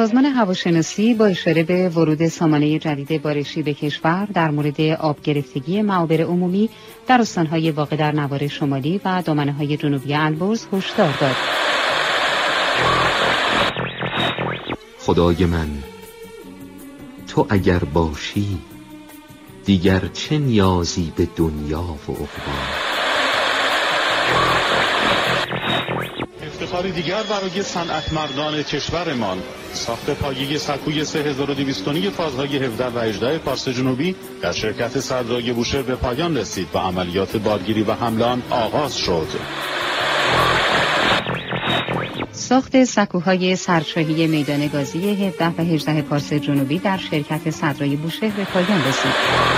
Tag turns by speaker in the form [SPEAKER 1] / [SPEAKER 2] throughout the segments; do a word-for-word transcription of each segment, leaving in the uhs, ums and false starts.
[SPEAKER 1] سازمان هواشناسی با اشاره به ورود سامانه جدید بارشی به کشور در مورد آب گرفتگی معابر عمومی در استان‌های واقع در نوار شمالی و دامنه‌های جنوبی البرز هشدار داد.
[SPEAKER 2] خدای من، تو اگر باشی دیگر چه نیازی به دنیا و عقبی.
[SPEAKER 3] افتخاری دیگر برای صنعتمردان کشورمان، ساخت پایه سکوی سه هزار و دویست تنی فازهای هفده و هجده پارس جنوبی در شرکت صدرای بوشهر به پایان رسید و عملیات بارگیری و حمل آن آغاز شد.
[SPEAKER 1] ساخت سکوهای سرشاهی میدان گازی هفده و هجده پارس جنوبی در شرکت صدرای بوشهر به پایان رسید.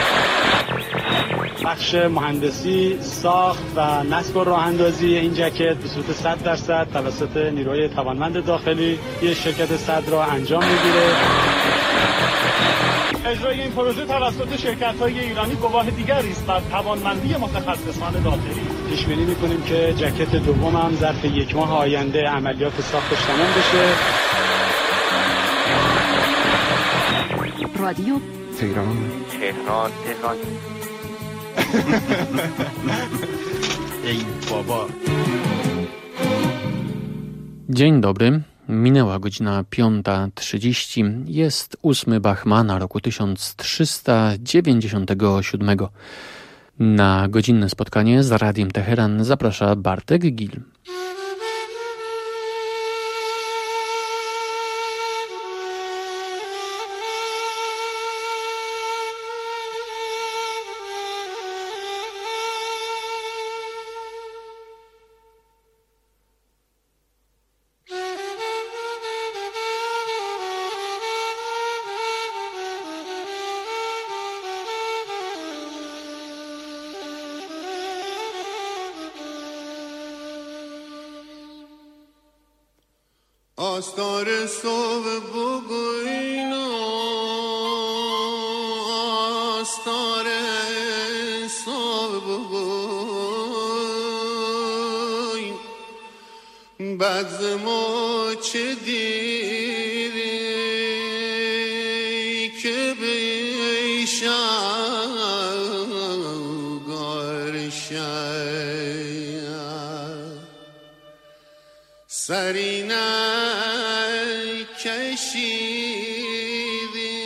[SPEAKER 4] بخش مهندسی، ساخت و نصب و راه اندازی این جاکت به صورت صد درصد توسط نیروی توانمند داخلی یک شرکت صدرا انجام میگیره.
[SPEAKER 3] اجرای این پروژه توسط شرکت‌های ایرانی گواه دیگری است بر توانمندی متخصصان داخلی.
[SPEAKER 4] پیش بینی می‌کنیم که جاکت دوم هم ظرف یک ماه آینده عملیات ساختش تمام بشه.
[SPEAKER 5] رادیو
[SPEAKER 6] تهران
[SPEAKER 7] تهران تهران
[SPEAKER 3] ej baba.
[SPEAKER 8] Dzień dobry. Minęła godzina piąta trzydzieści. Jest ósmy Bachmana roku tysiąc trzysta dziewięćdziesiątego siódmego. Na godzinne spotkanie z Radiem Teheran zaprasza Bartek Gil.
[SPEAKER 9] آستار صبح بگوین و آستار صبح بگوین بعد ما چه دیری که بیشم گارشم سرینه کشیدی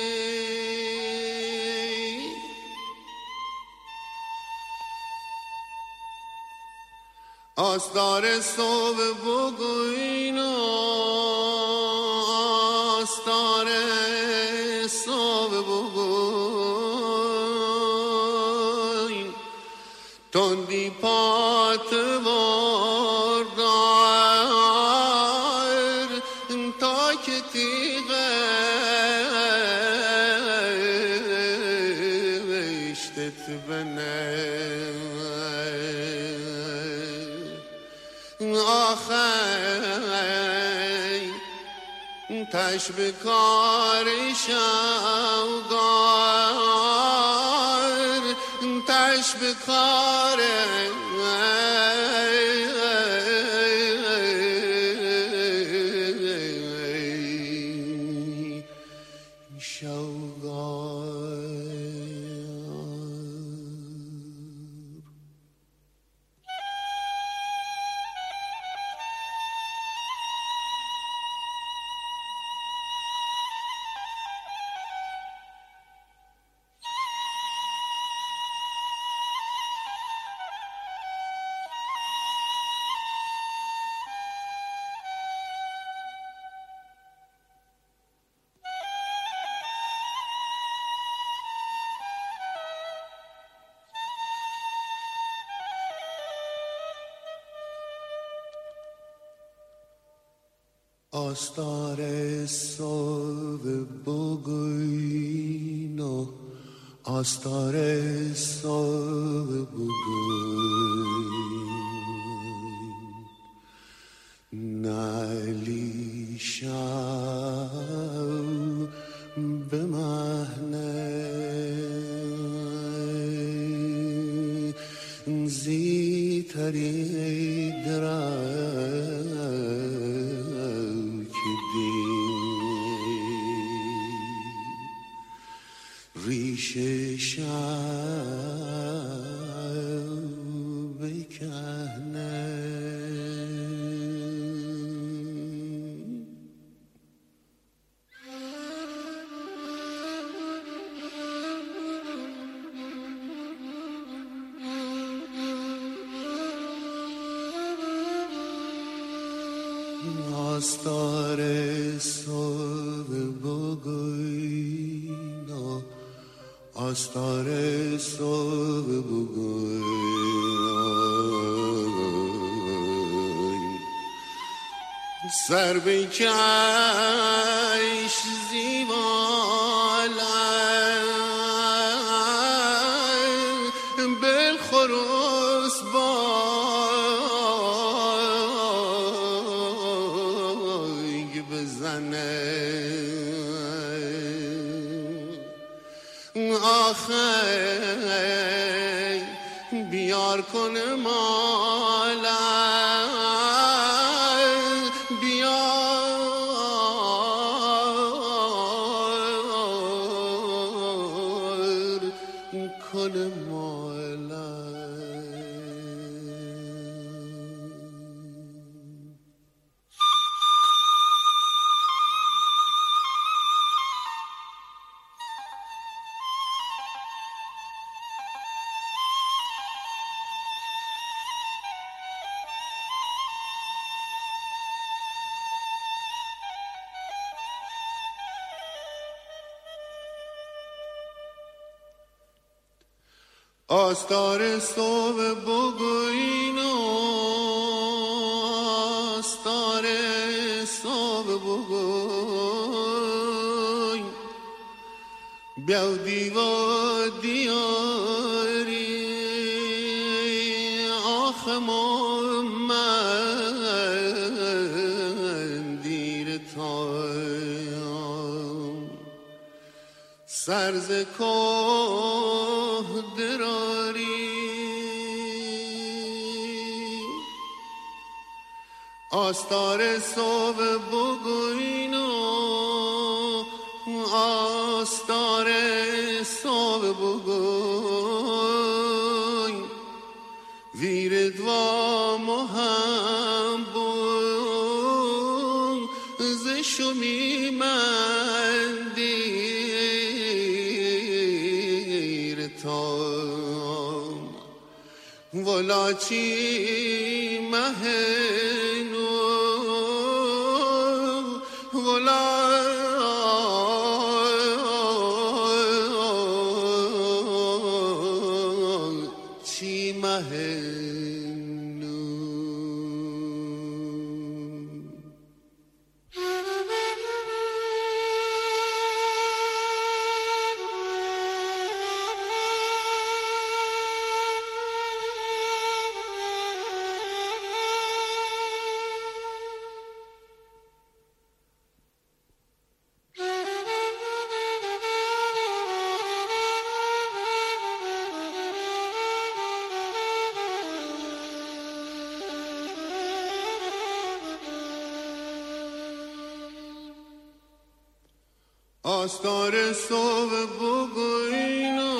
[SPEAKER 9] آستار صبح بگوین و آستار صبح بگوین تندی پات بردار تا که تیغشتت بنه آخی تش بکار شوگار تش بکار آستار صبح بگوین و آستار صبح بگوین نعلی شو به مهنه زی تری درک دین چشم بکنه آستار صبح بگوینا آستار صبح بگوی سر بکش زیبالم بالخروس بانگ بزنه آخه بیار کنه مالم بیار کنه مالم آستار صبح بگوین و آستار صبح بگوین بیاو دیوا دیاری آخه من دیر تایم سرز کوه دراری آستار صبح بگوین و آستار صبح بگوین ویر دوا مهم بون ز شمی من دیر تام ولاچی مهنو ولا چی مهنو آستار صبح بگوین و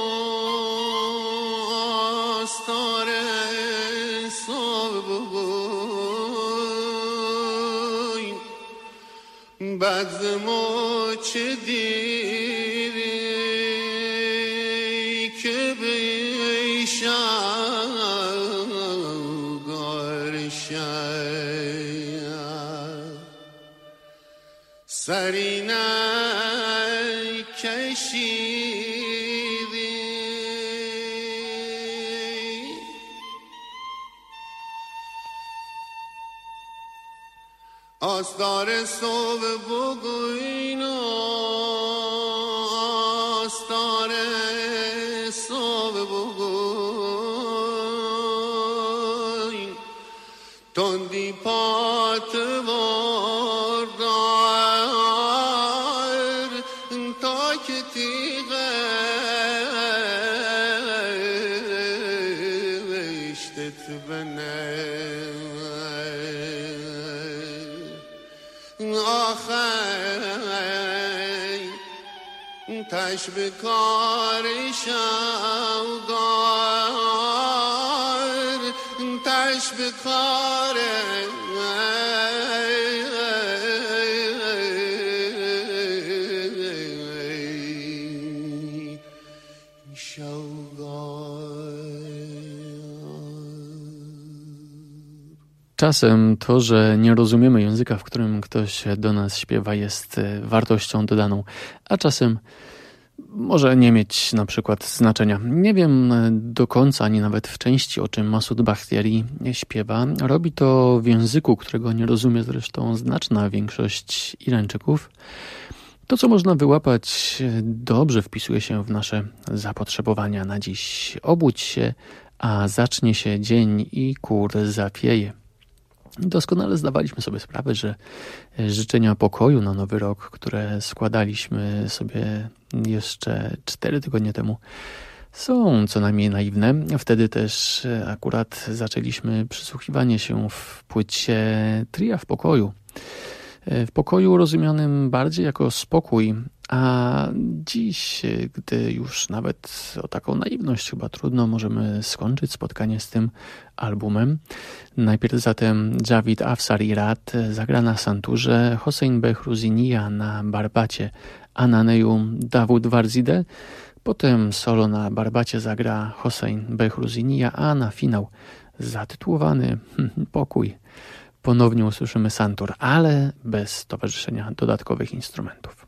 [SPEAKER 9] آستار صبح بگوین بعد ما چه دیری که بیشم گارشم سرینه کشیدی آستار صبح بگوین و آستار صبح بگوین تندی پاتوار دار تا که تیغشتت بنه آخه تش به کار شوگار تش به کار
[SPEAKER 8] Czasem to, że nie rozumiemy języka, w którym ktoś do nas śpiewa, jest wartością dodaną, a czasem może nie mieć na przykład znaczenia. Nie wiem do końca, ani nawet w części, o czym Masud Bakhtiari śpiewa. Robi to w języku, którego nie rozumie zresztą znaczna większość Irańczyków. To, co można wyłapać, dobrze wpisuje się w nasze zapotrzebowania na dziś. Obudź się, a zacznie się dzień i kur zawieje. Doskonale zdawaliśmy sobie sprawę, że życzenia pokoju na Nowy Rok, które składaliśmy sobie jeszcze cztery tygodnie temu, są co najmniej naiwne. Wtedy też akurat zaczęliśmy przysłuchiwanie się w płycie Tria w pokoju. W pokoju rozumianym bardziej jako spokój, a dziś, gdy już nawet o taką naiwność chyba trudno, możemy skończyć spotkanie z tym albumem. Najpierw zatem Javid Afsari Rad zagra na santurze, Hossein Behruziniya na barbacie, a na neju Dawud Warzide. Potem solo na barbacie zagra Hossein Behruziniya, a na finał zatytułowany Pokój ponownie usłyszymy santur, ale bez towarzyszenia dodatkowych instrumentów.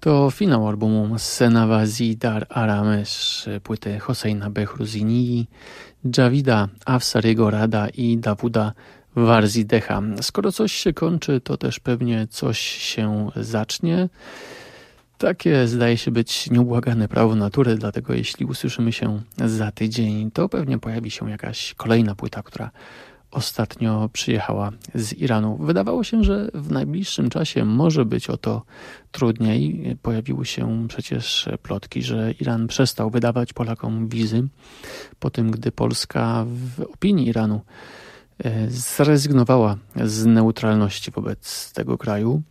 [SPEAKER 8] To finał albumu Senawazi Dar Aramesh, płyty Hosseina Behruzini, Javida Afsariego Rada i Dawuda Warzidecha. Skoro coś się kończy, to też pewnie coś się zacznie. Takie zdaje się być nieubłagane prawo natury, dlatego jeśli usłyszymy się za tydzień, to pewnie pojawi się jakaś kolejna płyta, która ostatnio przyjechała z Iranu. Wydawało się, że w najbliższym czasie może być o to trudniej. Pojawiły się przecież plotki, że Iran przestał wydawać Polakom wizy po tym, gdy Polska w opinii Iranu zrezygnowała z neutralności wobec tego kraju.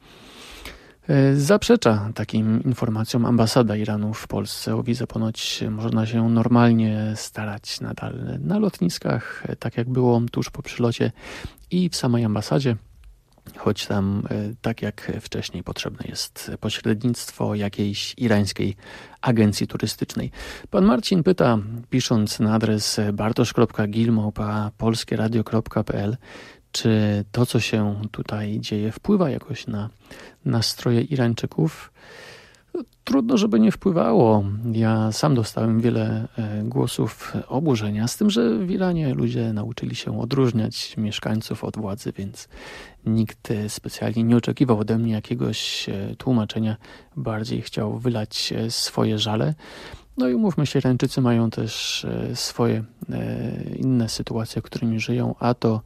[SPEAKER 8] Zaprzecza takim informacjom ambasada Iranu w Polsce. O wizę ponoć można się normalnie starać nadal na lotniskach, tak jak było tuż po przylocie i w samej ambasadzie, choć tam, tak jak wcześniej, potrzebne jest pośrednictwo jakiejś irańskiej agencji turystycznej. Pan Marcin pyta, pisząc na adres bartosz kropka gil małpa polskie radio kropka p l, czy to, co się tutaj dzieje, wpływa jakoś na nastroje Irańczyków? Trudno, żeby nie wpływało. Ja sam dostałem wiele głosów oburzenia, z tym, że w Iranie ludzie nauczyli się odróżniać mieszkańców od władzy, więc nikt specjalnie nie oczekiwał ode mnie jakiegoś tłumaczenia. Bardziej chciał wylać swoje żale. No i umówmy się, Irańczycy mają też swoje inne sytuacje, którymi żyją, a to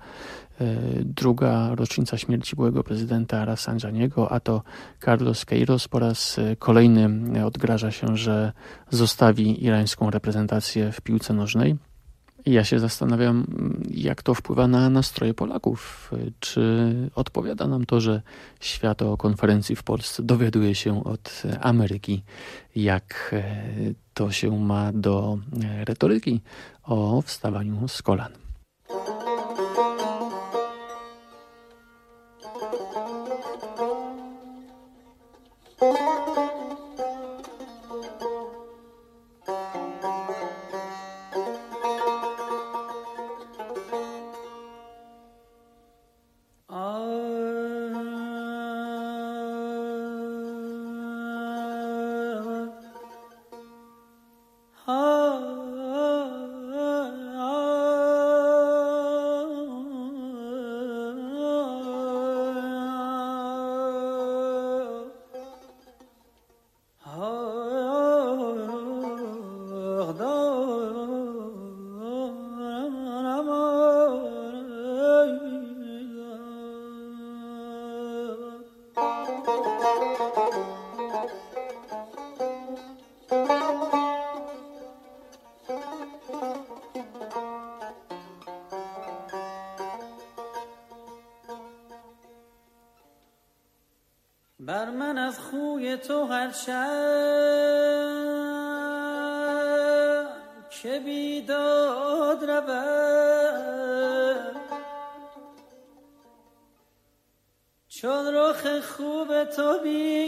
[SPEAKER 8] druga rocznica śmierci byłego prezydenta Rafsanjaniego, a to Carlos Queiroz po raz kolejny odgraża się, że zostawi irańską reprezentację w piłce nożnej. I ja się zastanawiam, jak to wpływa na nastroje Polaków. Czy odpowiada nam to, że świat o konferencji w Polsce dowiaduje się od Ameryki, jak to się ma do retoryki o wstawaniu z kolan.
[SPEAKER 5] بر من از خوی تو هر شب که بیداد رود چون رخ خوب تو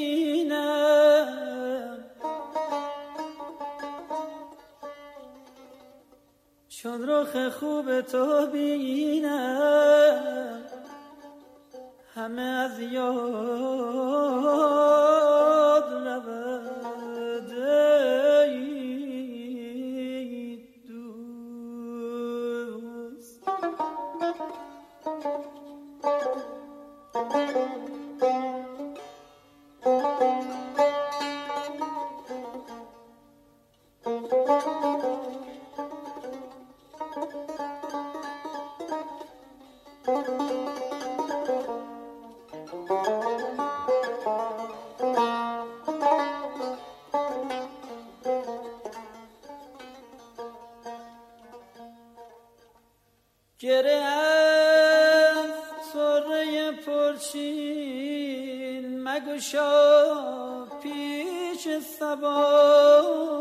[SPEAKER 5] بینم چون رخ خوب تو بینم همه از یاد رود ای دوست گره از طره پرچین مگشا پیش صبا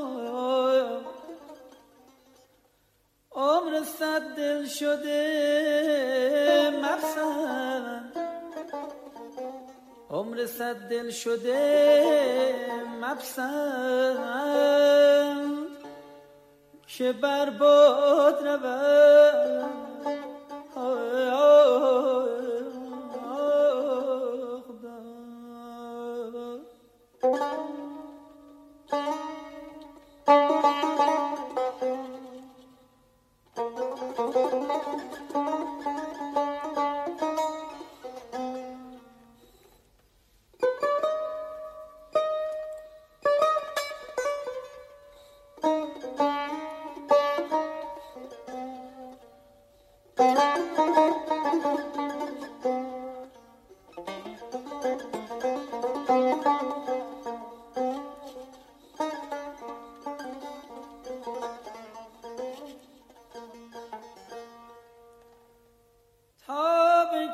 [SPEAKER 5] عمر صد دل شده مپسند عمر صد دل شده مپسند که برباد رود خدا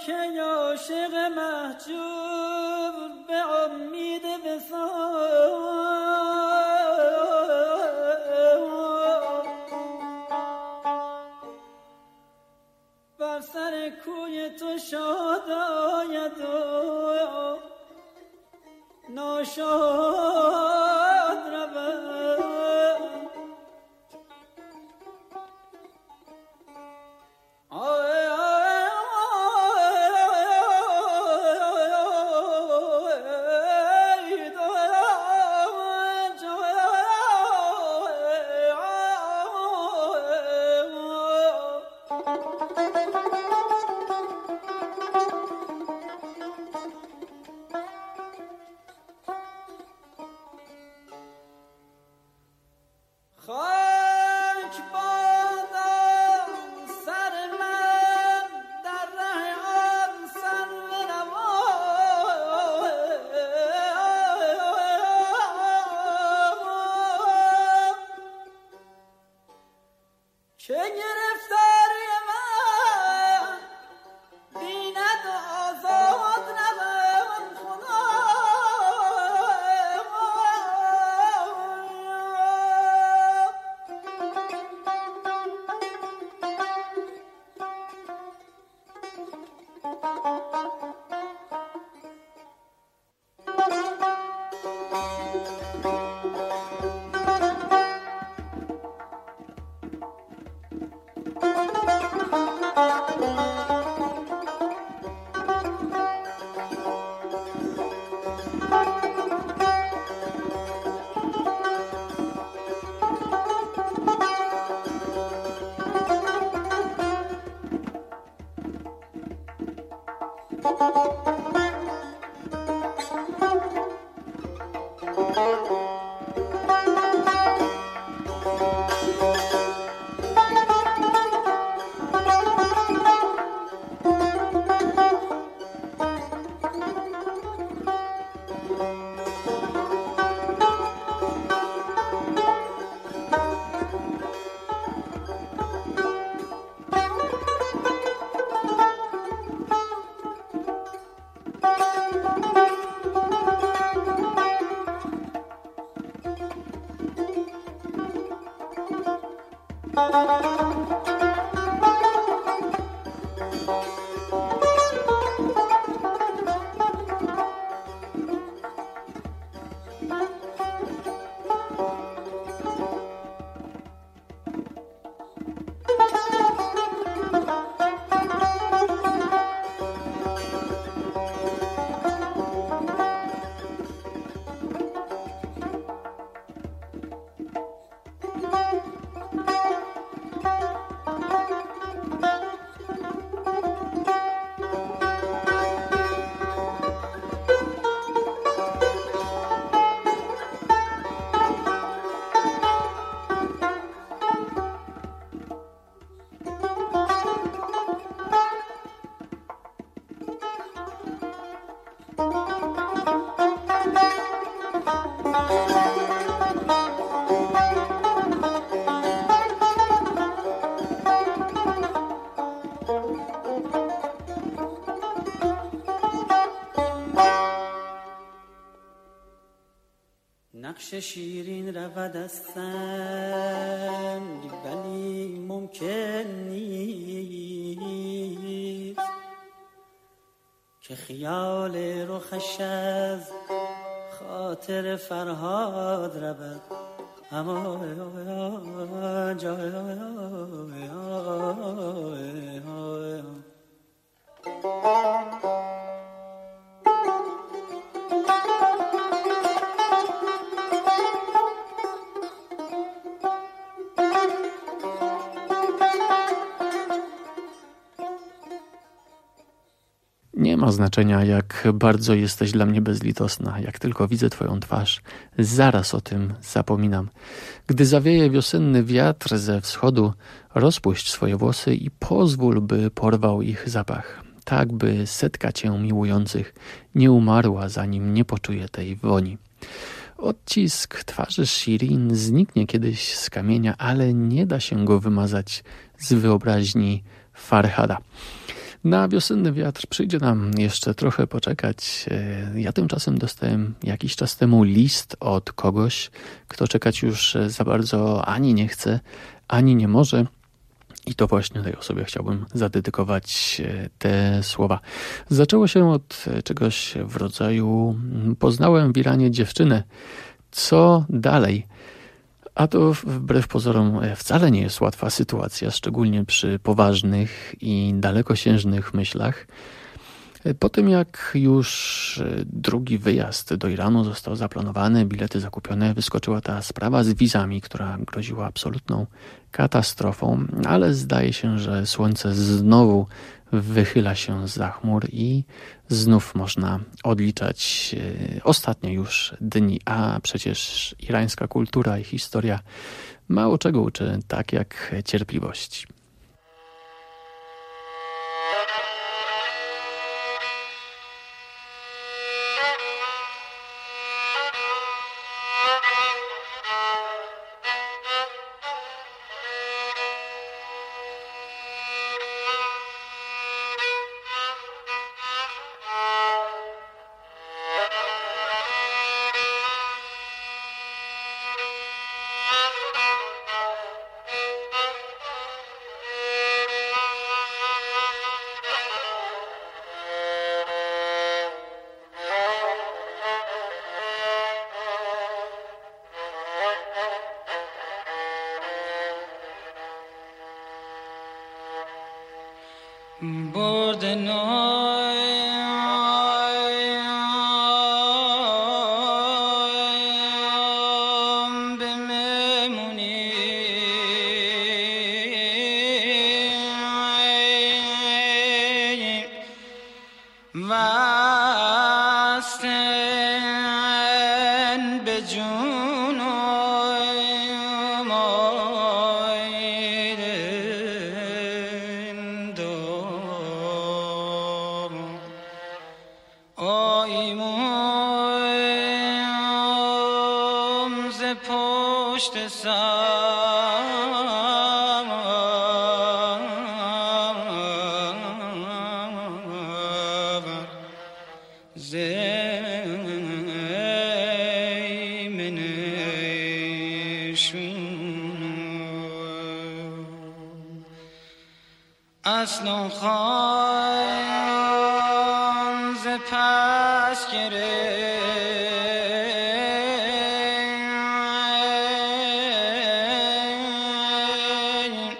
[SPEAKER 5] که عاشق محجوب به امید وصال بر سر کوی تو شاد آید و ناشاد رود نقش شیرین رود از سنگ ولی ممکن نیست که خیال رخش از خاطر فرهاد رود اما جای
[SPEAKER 8] Nie ma znaczenia, jak bardzo jesteś dla mnie bezlitosna. Jak tylko widzę twoją twarz, zaraz o tym zapominam. Gdy zawieje wiosenny wiatr ze wschodu, rozpuść swoje włosy i pozwól, by porwał ich zapach. Tak, by setka cię miłujących nie umarła, zanim nie poczuje tej woni. Odcisk twarzy Shirin zniknie kiedyś z kamienia, ale nie da się go wymazać z wyobraźni Farhada. Na wiosenny wiatr przyjdzie nam jeszcze trochę poczekać. Ja tymczasem dostałem jakiś czas temu list od kogoś, kto czekać już za bardzo ani nie chce, ani nie może. I to właśnie tej osobie chciałbym zadedykować te słowa. Zaczęło się od czegoś w rodzaju: poznałem w Iranie dziewczynę. Co dalej? A to wbrew pozorom wcale nie jest łatwa sytuacja, szczególnie przy poważnych i dalekosiężnych myślach. Po tym jak już drugi wyjazd do Iranu został zaplanowany, bilety zakupione, wyskoczyła ta sprawa z wizami, która groziła absolutną katastrofą, ale zdaje się, że słońce znowu wychyla się zza chmur i znów można odliczać ostatnie już dni, a przecież irańska kultura i historia mało czego uczy, tak jak cierpliwości.
[SPEAKER 5] برد نایم بممونی وستن به جونم آیدن دارم آیمون ز پشت سر زیمنشون اصلا خان ز پس گرفت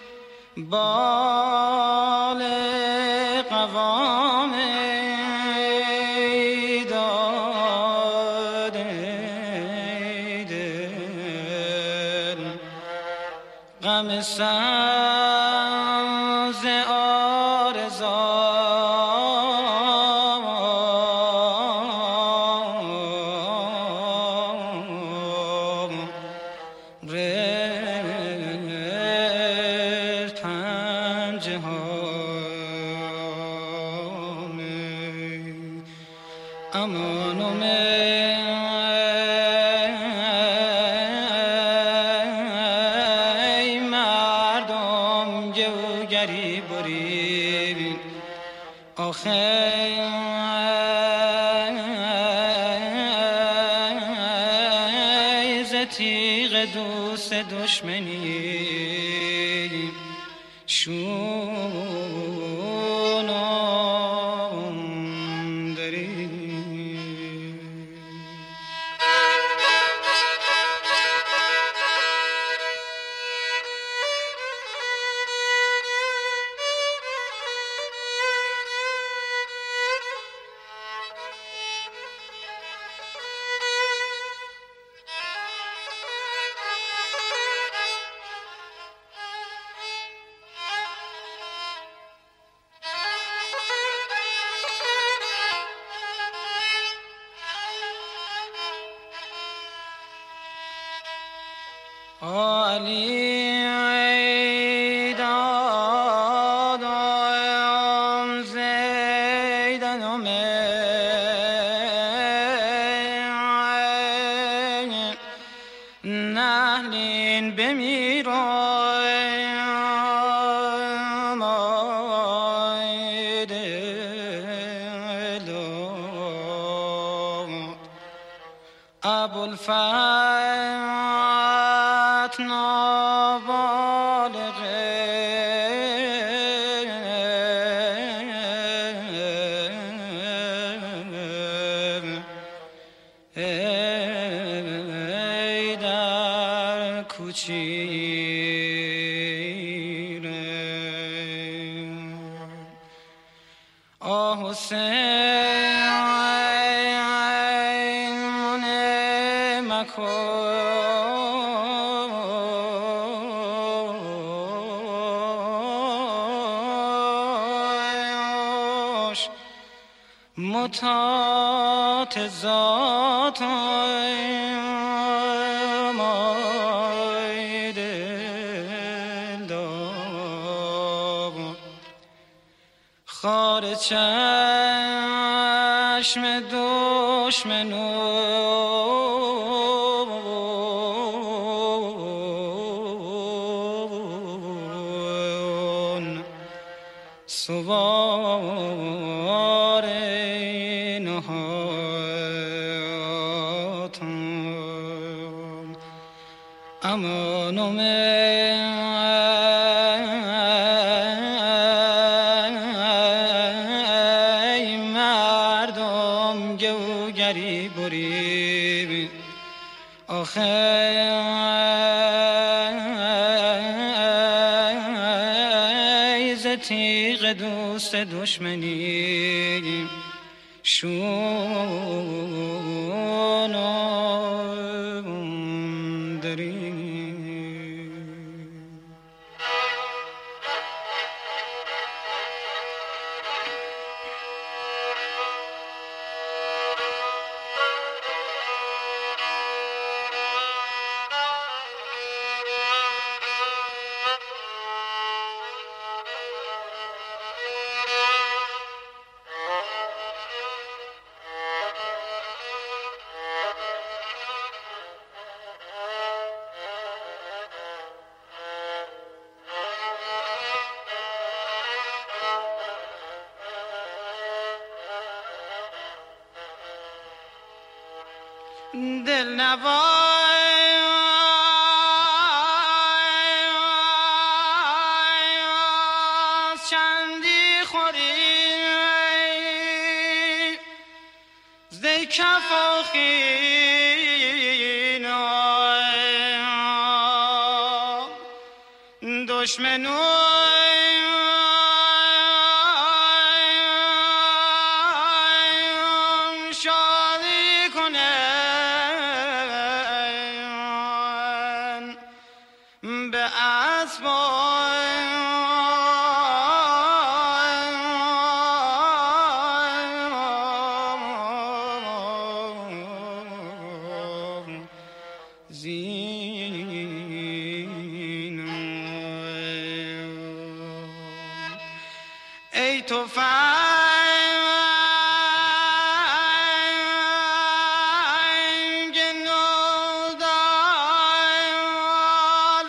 [SPEAKER 5] بال قوام غم ساز آرزام رفت پنجه هامه امانم آخه تیغ دوست دشمنی شونم داری علی دادم زیدنم نهلین بمیرم الفت نابالغه ای در کوچیره آه حسین منه مکوش متات ذات مای دل داب خار چشم دشمنون سوار نهاتم امانم ای مردم گوگری بری آخه ز تیغ دوست دشمنی شونم داری دل نوای چندی خوری زی کف آخین دشمنون شادی کنن به اسباب زین ای تو فنگ نودال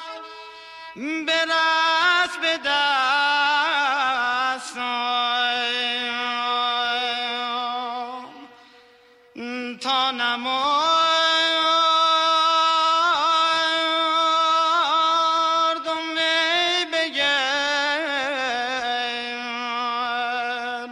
[SPEAKER 5] برس به دستم تا نمردم ای بگر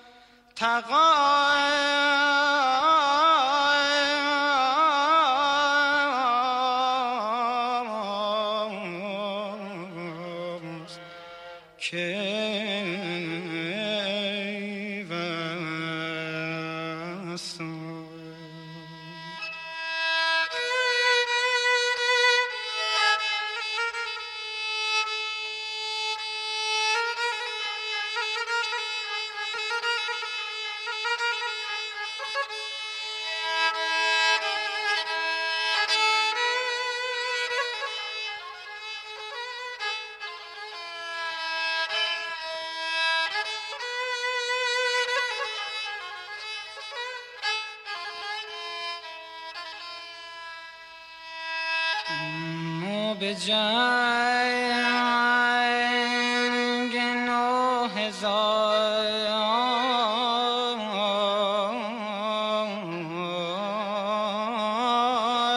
[SPEAKER 5] تقاس که به جنگ نو هزار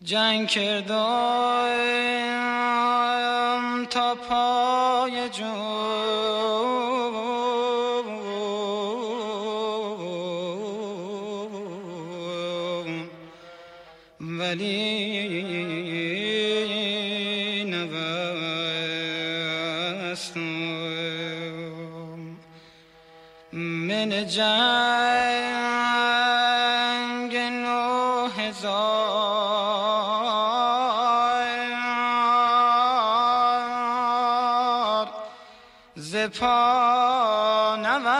[SPEAKER 5] جنگ کردم تا پای جون، ولی نوستم من جنگ نو هزار ز پا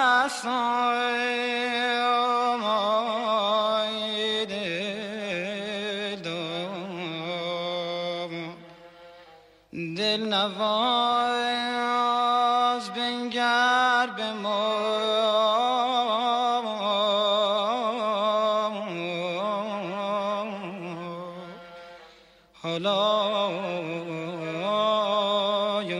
[SPEAKER 5] نوستم، آی دل دام دل نواز بنگر به ما، حالا یا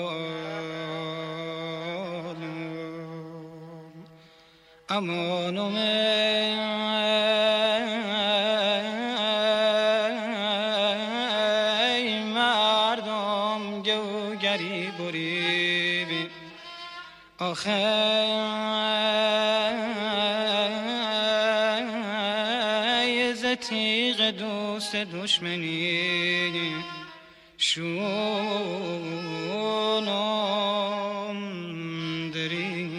[SPEAKER 5] حالم امانم ای مردم گوگری بری آخه ز تیغ دوست دشمنی شونم دری.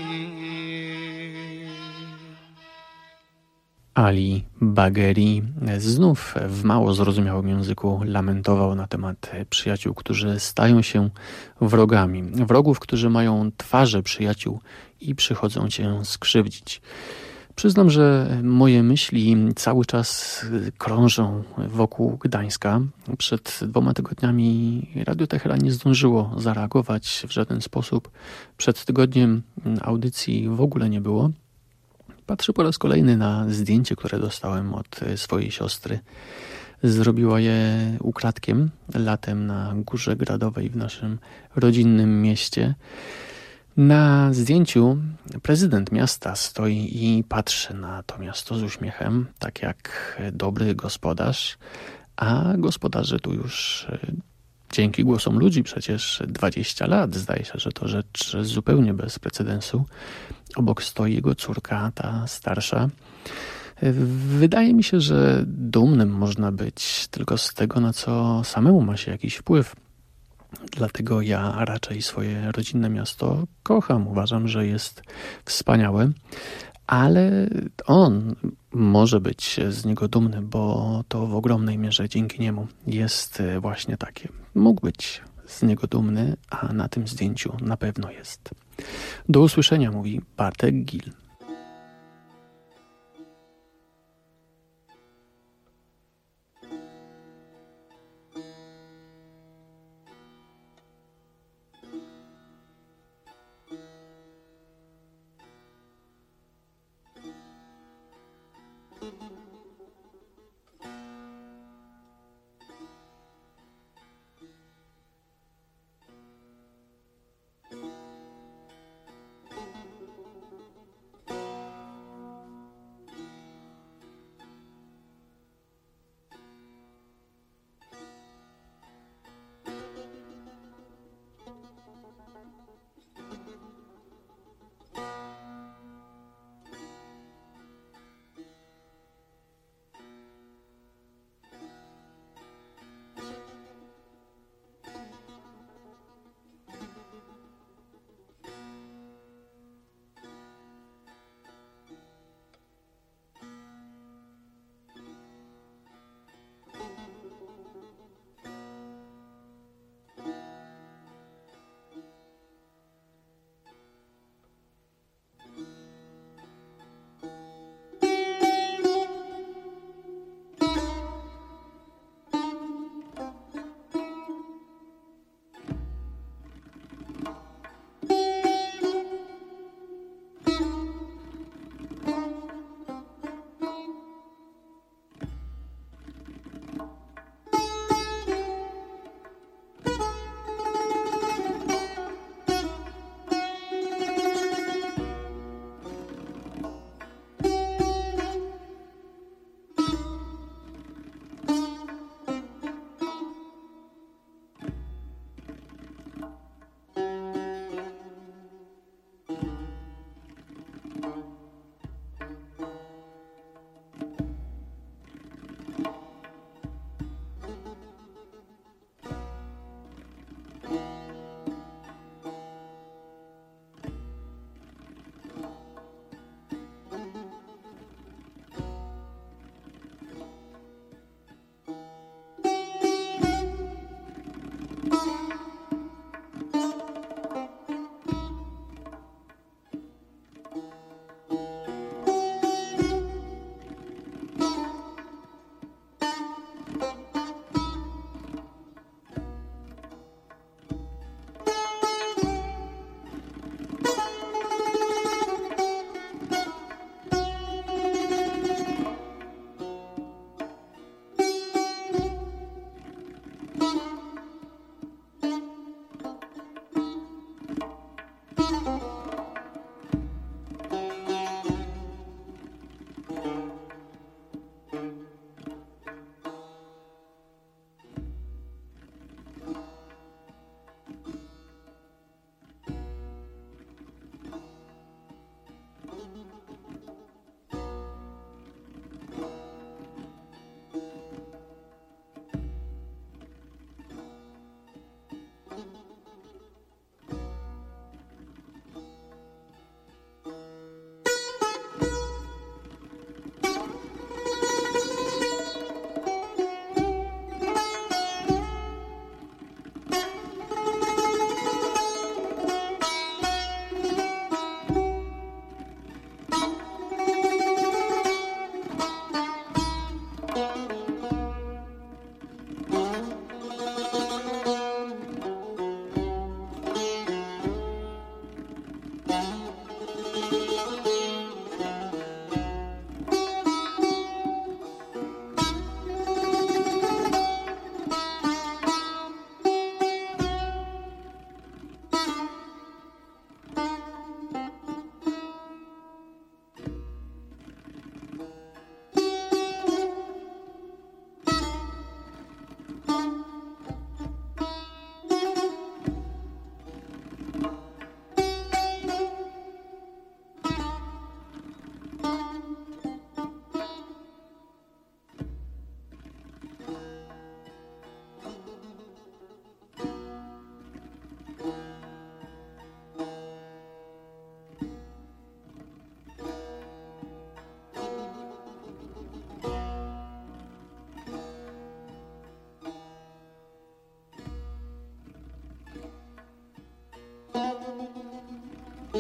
[SPEAKER 8] Ali Bagheri znów w mało zrozumiałym języku lamentował na temat przyjaciół, którzy stają się wrogami. Wrogów, którzy mają twarze przyjaciół i przychodzą cię skrzywdzić. Przyznam, że moje myśli cały czas krążą wokół Gdańska. Przed dwoma tygodniami Radio Teheran nie zdążyło zareagować w żaden sposób. Przed tygodniem audycji w ogóle nie było. Patrzę po raz kolejny na zdjęcie, które dostałem od swojej siostry. Zrobiła je ukradkiem latem na Górze Gradowej w naszym rodzinnym mieście. Na zdjęciu prezydent miasta stoi i patrzy na to miasto z uśmiechem, tak jak dobry gospodarz, a gospodarze tu już dzięki głosom ludzi przecież dwadzieścia lat. Zdaje się, że to rzecz zupełnie bez precedensu. Obok stoi jego córka, ta starsza. Wydaje mi się, że dumnym można być tylko z tego, na co samemu ma się jakiś wpływ. Dlatego ja raczej swoje rodzinne miasto kocham. Uważam, że jest wspaniałe, ale on może być z niego dumny, bo to w ogromnej mierze dzięki niemu jest właśnie takie. Mógł być z niego dumny, a na tym zdjęciu na pewno jest. Do usłyszenia, mówi Bartek Gil.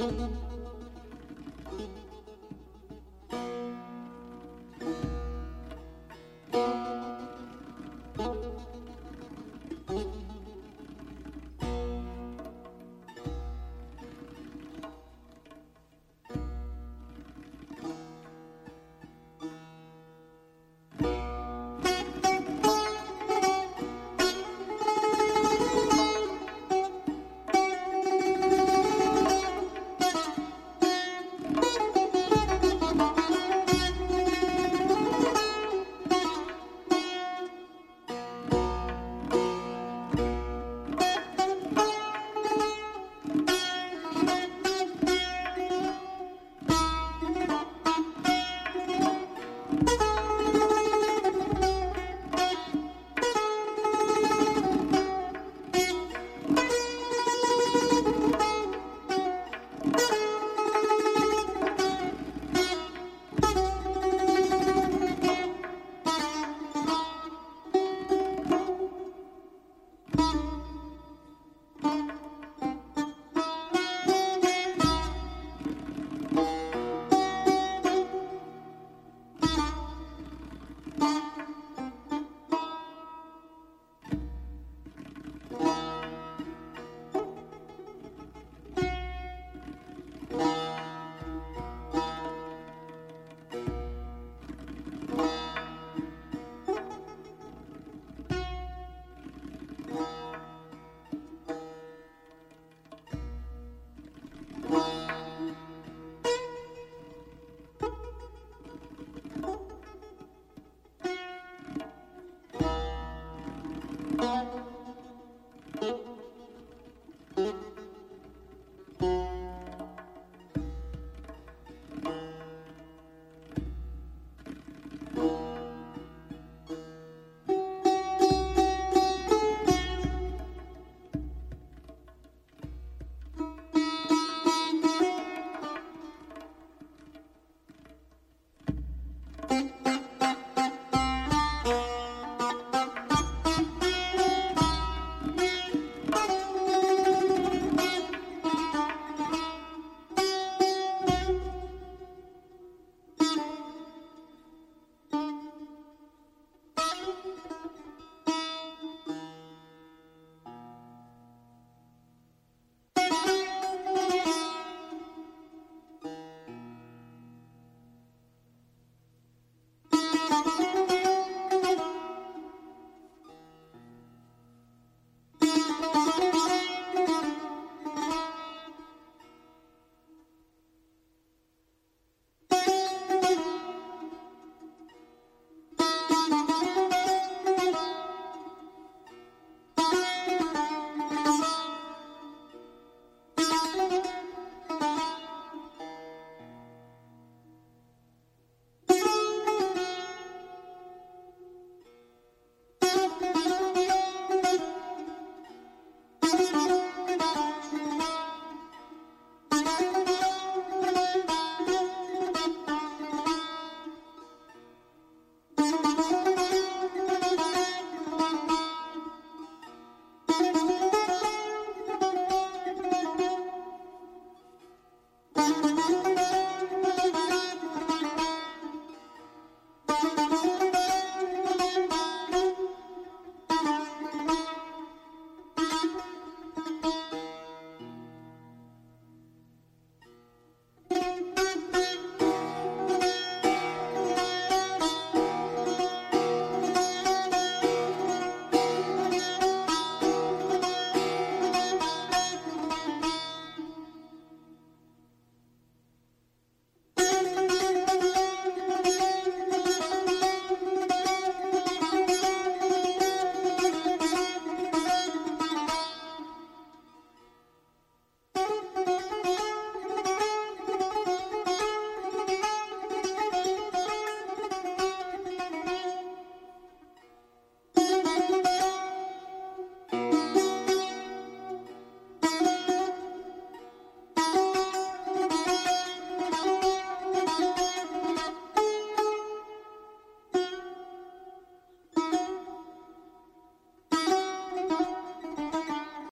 [SPEAKER 9] او